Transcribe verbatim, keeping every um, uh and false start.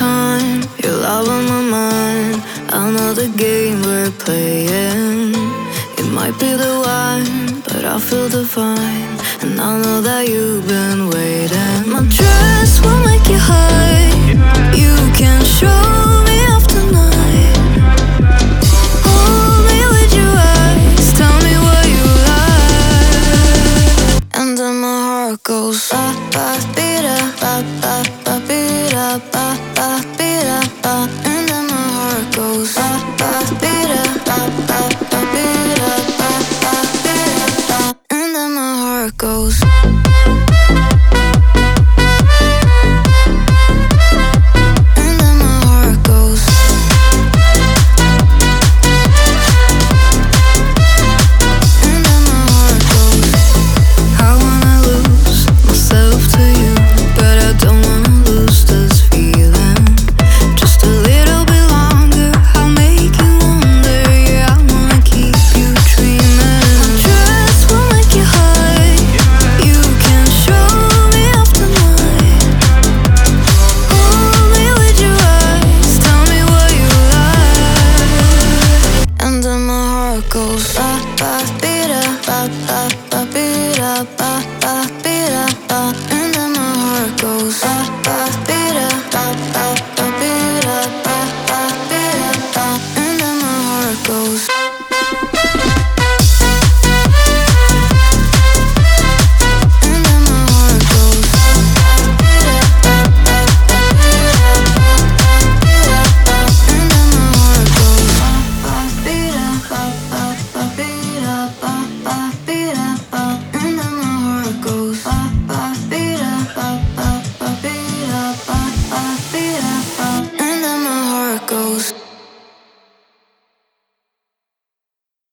time, your love on my mind. I know the game we're playing. It might be the one, but I feel divine. And I know that you've been waiting. My dress will make you high. You can show me off tonight. Hold me with your eyes, tell me what you like. And then my heart goes ba ba beat up, ba ba ba beat up, ba ba beat up, ba. And then my heart goes ba ba beat up, ba ba ba beat up, ba ba beat up, ba. And then my heart goes. Goes ba ba beat up, ba ba ba beat up, ba ba beat up, ba. And then my heart goes ba ba beat up, ba ba ba beat up, ba ba beat up, ba. And then my heart goes. Goes.